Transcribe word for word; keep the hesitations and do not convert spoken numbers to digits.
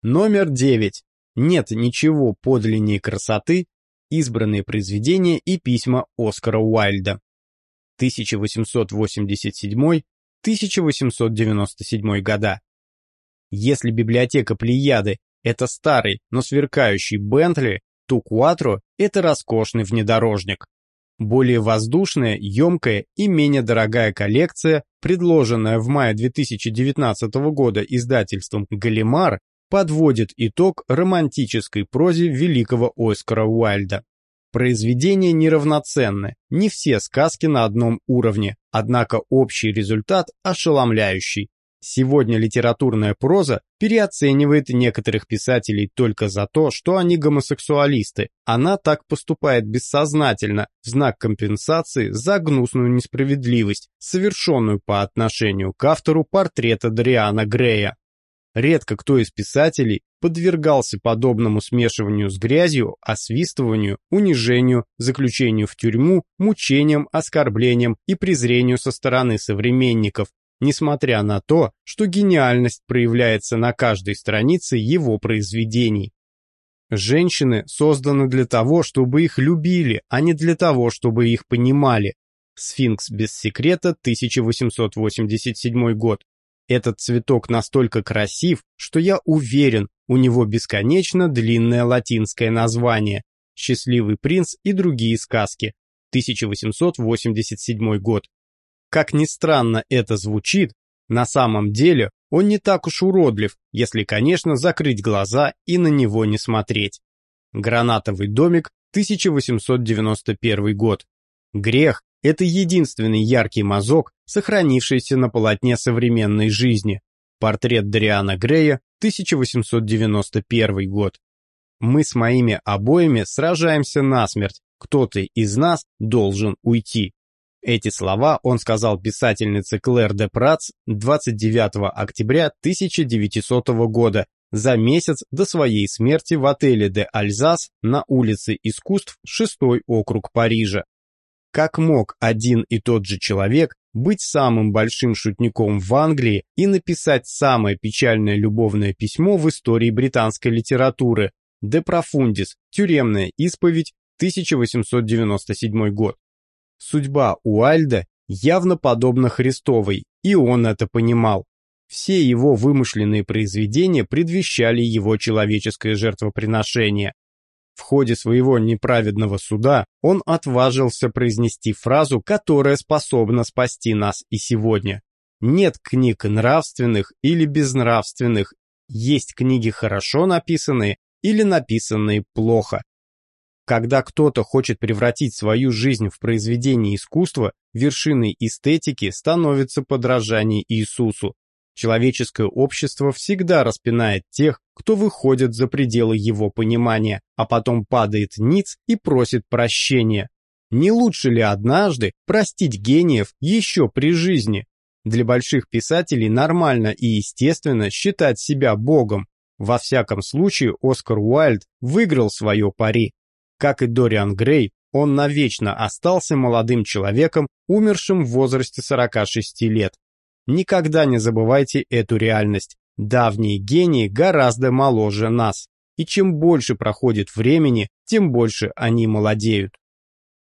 Номер девять. Нет ничего подлиннее красоты. Избранные произведения и письма Оскара Уайльда. тысяча восемьсот восемьдесят седьмой — тысяча восемьсот девяносто седьмой года. Если библиотека Плеяды — это старый, но сверкающий Бентли, то Куатро — это роскошный внедорожник. Более воздушная, емкая и менее дорогая коллекция, предложенная в мае две тысячи девятнадцатого года издательством «Галимар», подводит итог романтической прозе великого Оскара Уайльда. Произведения неравноценны, не все сказки на одном уровне, однако общий результат ошеломляющий. Сегодня литературная проза переоценивает некоторых писателей только за то, что они гомосексуалисты. Она так поступает бессознательно, в знак компенсации за гнусную несправедливость, совершенную по отношению к автору портрета Дориана Грея. Редко кто из писателей подвергался подобному смешиванию с грязью, освистыванию, унижению, заключению в тюрьму, мучениям, оскорблениям и презрению со стороны современников, несмотря на то, что гениальность проявляется на каждой странице его произведений. Женщины созданы для того, чтобы их любили, а не для того, чтобы их понимали. «Сфинкс без секрета», тысяча восемьсот восемьдесят седьмой год. Этот цветок настолько красив, что я уверен, у него бесконечно длинное латинское название «Счастливый принц и другие сказки», тысяча восемьсот восемьдесят седьмой год. Как ни странно это звучит, на самом деле он не так уж уродлив, если, конечно, закрыть глаза и на него не смотреть. «Гранатовый домик», тысяча восемьсот девяносто первый год. Грех — это единственный яркий мазок, сохранившийся на полотне современной жизни. Портрет Дориана Грея, тысяча восемьсот девяносто первый год. Мы с моими обоями сражаемся насмерть, кто-то из нас должен уйти. Эти слова он сказал писательнице Клэр де Пратц двадцать девятого октября тысяча девятисотого года, за месяц до своей смерти в отеле де Альзас на улице Искусств, шестой округ Парижа. Как мог один и тот же человек быть самым большим шутником в Англии и написать самое печальное любовное письмо в истории британской литературы «De Profundis. Тюремная исповедь», тысяча восемьсот девяносто седьмой год. Судьба Уайльда явно подобна Христовой, и он это понимал. Все его вымышленные произведения предвещали его человеческое жертвоприношение. В ходе своего неправедного суда он отважился произнести фразу, которая способна спасти нас и сегодня. Нет книг нравственных или безнравственных, есть книги хорошо написанные или написанные плохо. Когда кто-то хочет превратить свою жизнь в произведение искусства, вершиной эстетики становится подражание Иисусу. Человеческое общество всегда распинает тех, кто выходит за пределы его понимания, а потом падает ниц и просит прощения. Не лучше ли однажды простить гениев еще при жизни? Для больших писателей нормально и естественно считать себя богом. Во всяком случае, Оскар Уайльд выиграл свое пари. Как и Дориан Грей, он навечно остался молодым человеком, умершим в возрасте сорока шести лет. Никогда не забывайте эту реальность. Давние гении гораздо моложе нас. И чем больше проходит времени, тем больше они молодеют.